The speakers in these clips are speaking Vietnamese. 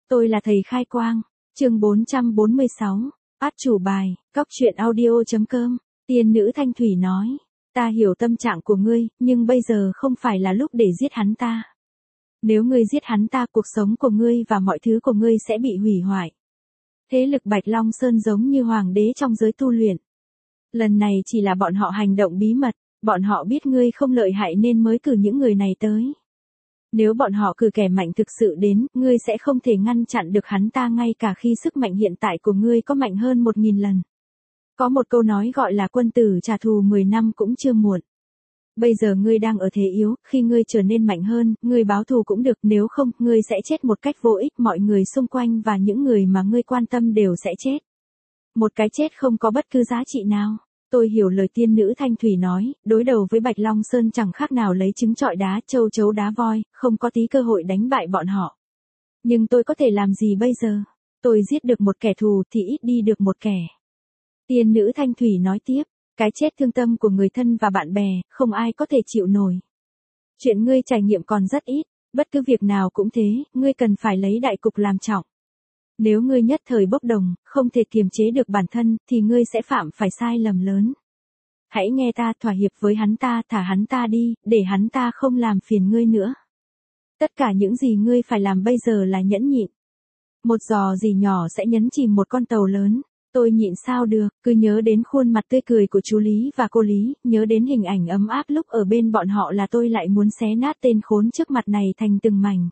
Tôi là thầy khai quang. Chương 446. Át chủ bài, cóc truyện audio.com. Tiên nữ Thanh Thủy nói. Ta hiểu tâm trạng của ngươi, nhưng bây giờ không phải là lúc để giết hắn ta. Nếu ngươi giết hắn ta, cuộc sống của ngươi và mọi thứ của ngươi sẽ bị hủy hoại. Thế lực Bạch Long Sơn giống như hoàng đế trong giới tu luyện. Lần này chỉ là bọn họ hành động bí mật, bọn họ biết ngươi không lợi hại nên mới cử những người này tới. Nếu bọn họ cử kẻ mạnh thực sự đến, ngươi sẽ không thể ngăn chặn được hắn ta ngay cả khi sức mạnh hiện tại của ngươi có mạnh hơn 1000 lần. Có một câu nói gọi là quân tử trả thù 10 năm cũng chưa muộn. Bây giờ ngươi đang ở thế yếu, khi ngươi trở nên mạnh hơn, ngươi báo thù cũng được, nếu không, ngươi sẽ chết một cách vô ích, mọi người xung quanh và những người mà ngươi quan tâm đều sẽ chết. Một cái chết không có bất cứ giá trị nào. Tôi hiểu lời tiên nữ Thanh Thủy nói, đối đầu với Bạch Long Sơn chẳng khác nào lấy trứng trọi đá, châu chấu đá voi, không có tí cơ hội đánh bại bọn họ. Nhưng tôi có thể làm gì bây giờ? Tôi giết được một kẻ thù thì ít đi được một kẻ. Tiên nữ Thanh Thủy nói tiếp, cái chết thương tâm của người thân và bạn bè, không ai có thể chịu nổi. Chuyện ngươi trải nghiệm còn rất ít, bất cứ việc nào cũng thế, ngươi cần phải lấy đại cục làm trọng. Nếu ngươi nhất thời bốc đồng, không thể kiềm chế được bản thân, thì ngươi sẽ phạm phải sai lầm lớn. Hãy nghe ta, thỏa hiệp với hắn ta, thả hắn ta đi, để hắn ta không làm phiền ngươi nữa. Tất cả những gì ngươi phải làm bây giờ là nhẫn nhịn. Một giò gì nhỏ sẽ nhấn chìm một con tàu lớn. Tôi nhịn sao được, cứ nhớ đến khuôn mặt tươi cười của chú Lý và cô Lý, nhớ đến hình ảnh ấm áp lúc ở bên bọn họ là tôi lại muốn xé nát tên khốn trước mặt này thành từng mảnh.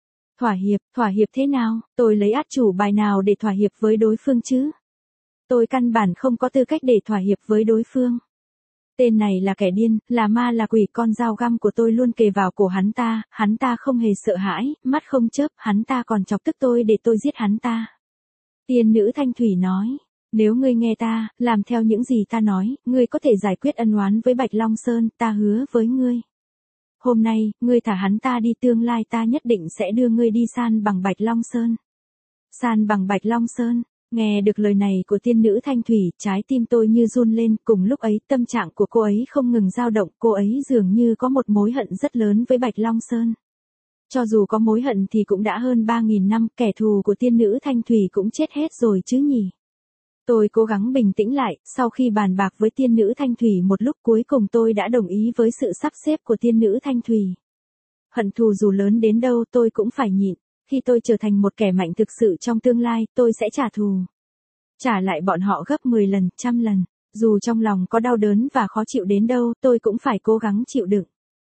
Thỏa hiệp thế nào, tôi lấy át chủ bài nào để thỏa hiệp với đối phương chứ? Tôi căn bản không có tư cách để thỏa hiệp với đối phương. Tên này là kẻ điên, là ma là quỷ, con dao găm của tôi luôn kề vào cổ hắn ta không hề sợ hãi, mắt không chớp, hắn ta còn chọc tức tôi để tôi giết hắn ta. Tiên nữ Thanh Thủy nói, nếu ngươi nghe ta, làm theo những gì ta nói, ngươi có thể giải quyết ân oán với Bạch Long Sơn, ta hứa với ngươi. Hôm nay, ngươi thả hắn ta đi, tương lai ta nhất định sẽ đưa ngươi đi san bằng Bạch Long Sơn. San bằng Bạch Long Sơn, nghe được lời này của tiên nữ Thanh Thủy, trái tim tôi như run lên, cùng lúc ấy tâm trạng của cô ấy không ngừng dao động, cô ấy dường như có một mối hận rất lớn với Bạch Long Sơn. Cho dù có mối hận thì cũng đã hơn 3000 năm, kẻ thù của tiên nữ Thanh Thủy cũng chết hết rồi chứ nhỉ. Tôi cố gắng bình tĩnh lại, sau khi bàn bạc với tiên nữ Thanh Thủy một lúc cuối cùng tôi đã đồng ý với sự sắp xếp của tiên nữ Thanh Thủy. Hận thù dù lớn đến đâu tôi cũng phải nhịn, khi tôi trở thành một kẻ mạnh thực sự trong tương lai, tôi sẽ trả thù. Trả lại bọn họ gấp 10 lần, 100 lần, dù trong lòng có đau đớn và khó chịu đến đâu, tôi cũng phải cố gắng chịu đựng.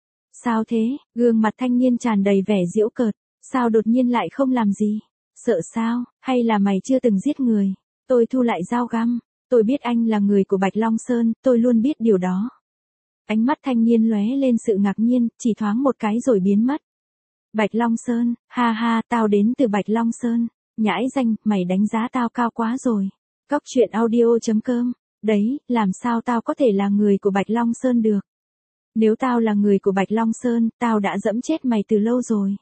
Sao thế, gương mặt thanh niên tràn đầy vẻ giễu cợt, sao đột nhiên lại không làm gì? Sợ sao, hay là mày chưa từng giết người? Tôi thu lại dao găm, tôi biết anh là người của Bạch Long Sơn, tôi luôn biết điều đó. Ánh mắt thanh niên lóe lên sự ngạc nhiên, chỉ thoáng một cái rồi biến mất. Bạch Long Sơn, ha ha, tao đến từ Bạch Long Sơn, nhãi danh, mày đánh giá tao cao quá rồi. Cóc truyện audio.com, đấy, làm sao tao có thể là người của Bạch Long Sơn được? Nếu tao là người của Bạch Long Sơn, tao đã dẫm chết mày từ lâu rồi.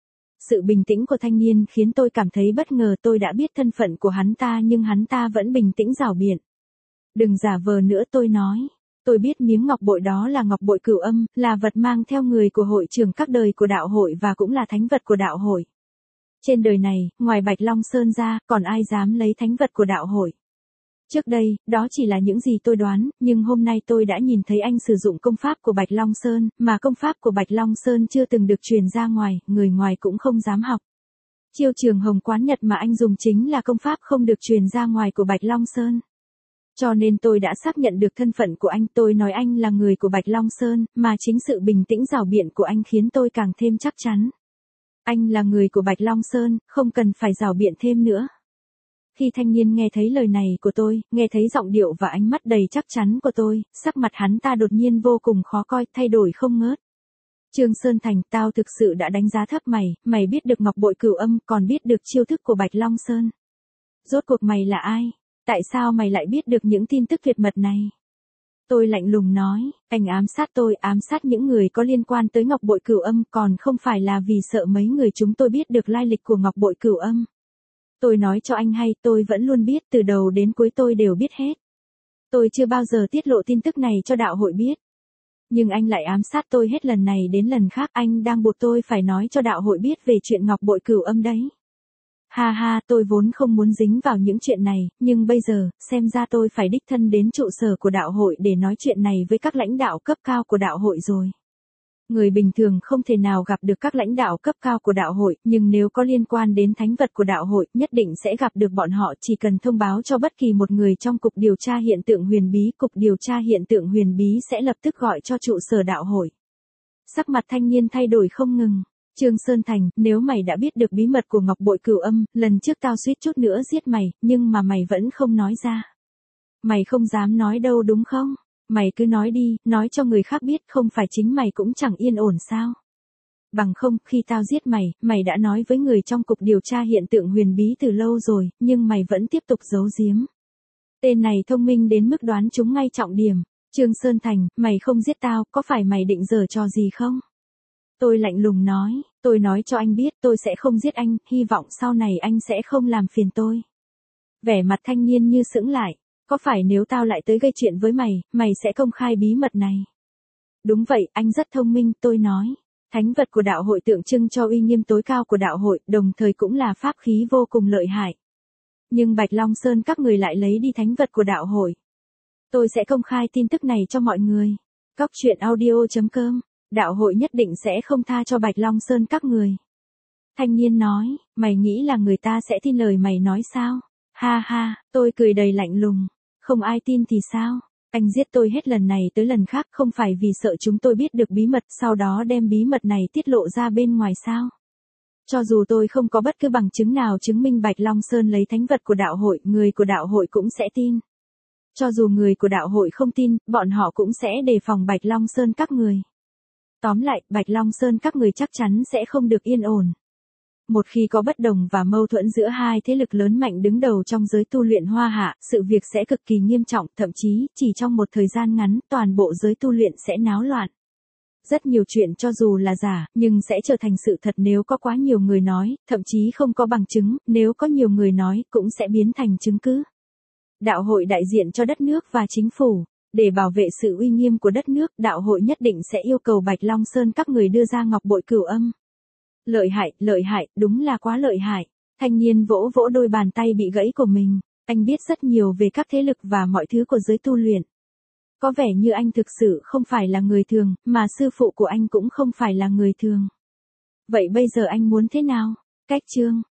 Sự bình tĩnh của thanh niên khiến tôi cảm thấy bất ngờ, tôi đã biết thân phận của hắn ta nhưng hắn ta vẫn bình tĩnh rảo biện. Đừng giả vờ nữa, tôi nói. Tôi biết miếng ngọc bội đó là ngọc bội Cửu Âm, là vật mang theo người của hội trưởng các đời của đạo hội và cũng là thánh vật của đạo hội. Trên đời này, ngoài Bạch Long Sơn ra, còn ai dám lấy thánh vật của đạo hội? Trước đây, đó chỉ là những gì tôi đoán, nhưng hôm nay tôi đã nhìn thấy anh sử dụng công pháp của Bạch Long Sơn, mà công pháp của Bạch Long Sơn chưa từng được truyền ra ngoài, người ngoài cũng không dám học. Chiêu Trường Hồng Quán Nhật mà anh dùng chính là công pháp không được truyền ra ngoài của Bạch Long Sơn. Cho nên tôi đã xác nhận được thân phận của anh, tôi nói anh là người của Bạch Long Sơn, mà chính sự bình tĩnh rảo biện của anh khiến tôi càng thêm chắc chắn. Anh là người của Bạch Long Sơn, không cần phải rảo biện thêm nữa. Khi thanh niên nghe thấy lời này của tôi, nghe thấy giọng điệu và ánh mắt đầy chắc chắn của tôi, sắc mặt hắn ta đột nhiên vô cùng khó coi, thay đổi không ngớt. Trương Sơn Thành, tao thực sự đã đánh giá thấp mày, mày biết được ngọc bội Cửu Âm, còn biết được chiêu thức của Bạch Long Sơn. Rốt cuộc mày là ai? Tại sao mày lại biết được những tin tức tuyệt mật này? Tôi lạnh lùng nói, anh ám sát tôi, ám sát những người có liên quan tới ngọc bội Cửu Âm, còn không phải là vì sợ mấy người chúng tôi biết được lai lịch của ngọc bội Cửu Âm. Tôi nói cho anh hay, tôi vẫn luôn biết, từ đầu đến cuối tôi đều biết hết. Tôi chưa bao giờ tiết lộ tin tức này cho đạo hội biết. Nhưng anh lại ám sát tôi hết lần này đến lần khác, anh đang buộc tôi phải nói cho đạo hội biết về chuyện ngọc bội Cửu Âm đấy. Ha ha, tôi vốn không muốn dính vào những chuyện này, nhưng bây giờ, xem ra tôi phải đích thân đến trụ sở của đạo hội để nói chuyện này với các lãnh đạo cấp cao của đạo hội rồi. Người bình thường không thể nào gặp được các lãnh đạo cấp cao của đạo hội, nhưng nếu có liên quan đến thánh vật của đạo hội, nhất định sẽ gặp được bọn họ, chỉ cần thông báo cho bất kỳ một người trong cục điều tra hiện tượng huyền bí, cục điều tra hiện tượng huyền bí sẽ lập tức gọi cho trụ sở đạo hội. Sắc mặt thanh niên thay đổi không ngừng. Trương Sơn Thành, nếu mày đã biết được bí mật của Ngọc Bội Cửu Âm, lần trước tao suýt chút nữa giết mày, nhưng mà mày vẫn không nói ra. Mày không dám nói đâu đúng không? Mày cứ nói đi, nói cho người khác biết, không phải chính mày cũng chẳng yên ổn sao? Bằng không, khi tao giết mày, mày đã nói với người trong cục điều tra hiện tượng huyền bí từ lâu rồi, nhưng mày vẫn tiếp tục giấu giếm. Tên này thông minh đến mức đoán chúng ngay trọng điểm. Trương Sơn Thành, mày không giết tao, có phải mày định giở trò gì không? Tôi lạnh lùng nói, tôi nói cho anh biết tôi sẽ không giết anh, hy vọng sau này anh sẽ không làm phiền tôi. Vẻ mặt thanh niên như sững lại, có phải nếu tao lại tới gây chuyện với mày, mày sẽ công khai bí mật này? Đúng vậy, anh rất thông minh, tôi nói. Thánh vật của đạo hội tượng trưng cho uy nghiêm tối cao của đạo hội, đồng thời cũng là pháp khí vô cùng lợi hại. Nhưng Bạch Long Sơn các người lại lấy đi thánh vật của đạo hội. Tôi sẽ công khai tin tức này cho mọi người. Cóc truyện audio.com, đạo hội nhất định sẽ không tha cho Bạch Long Sơn các người. Thanh niên nói, mày nghĩ là người ta sẽ tin lời mày nói sao? Ha ha, tôi cười đầy lạnh lùng. Không ai tin thì sao? Anh giết tôi hết lần này tới lần khác không phải vì sợ chúng tôi biết được bí mật sau đó đem bí mật này tiết lộ ra bên ngoài sao? Cho dù tôi không có bất cứ bằng chứng nào chứng minh Bạch Long Sơn lấy thánh vật của đạo hội, người của đạo hội cũng sẽ tin. Cho dù người của đạo hội không tin, bọn họ cũng sẽ đề phòng Bạch Long Sơn các người. Tóm lại, Bạch Long Sơn các người chắc chắn sẽ không được yên ổn. Một khi có bất đồng và mâu thuẫn giữa hai thế lực lớn mạnh đứng đầu trong giới tu luyện Hoa Hạ, sự việc sẽ cực kỳ nghiêm trọng, thậm chí, chỉ trong một thời gian ngắn, toàn bộ giới tu luyện sẽ náo loạn. Rất nhiều chuyện cho dù là giả, nhưng sẽ trở thành sự thật nếu có quá nhiều người nói, thậm chí không có bằng chứng, nếu có nhiều người nói, cũng sẽ biến thành chứng cứ. Đạo hội đại diện cho đất nước và chính phủ. Để bảo vệ sự uy nghiêm của đất nước, đạo hội nhất định sẽ yêu cầu Bạch Long Sơn các người đưa ra Ngọc Bội Cửu Âm. Lợi hại, đúng là quá lợi hại. Thanh niên vỗ vỗ đôi bàn tay bị gãy của mình. Anh biết rất nhiều về các thế lực và mọi thứ của giới tu luyện. Có vẻ như anh thực sự không phải là người thường, mà sư phụ của anh cũng không phải là người thường. Vậy bây giờ anh muốn thế nào? Cách chương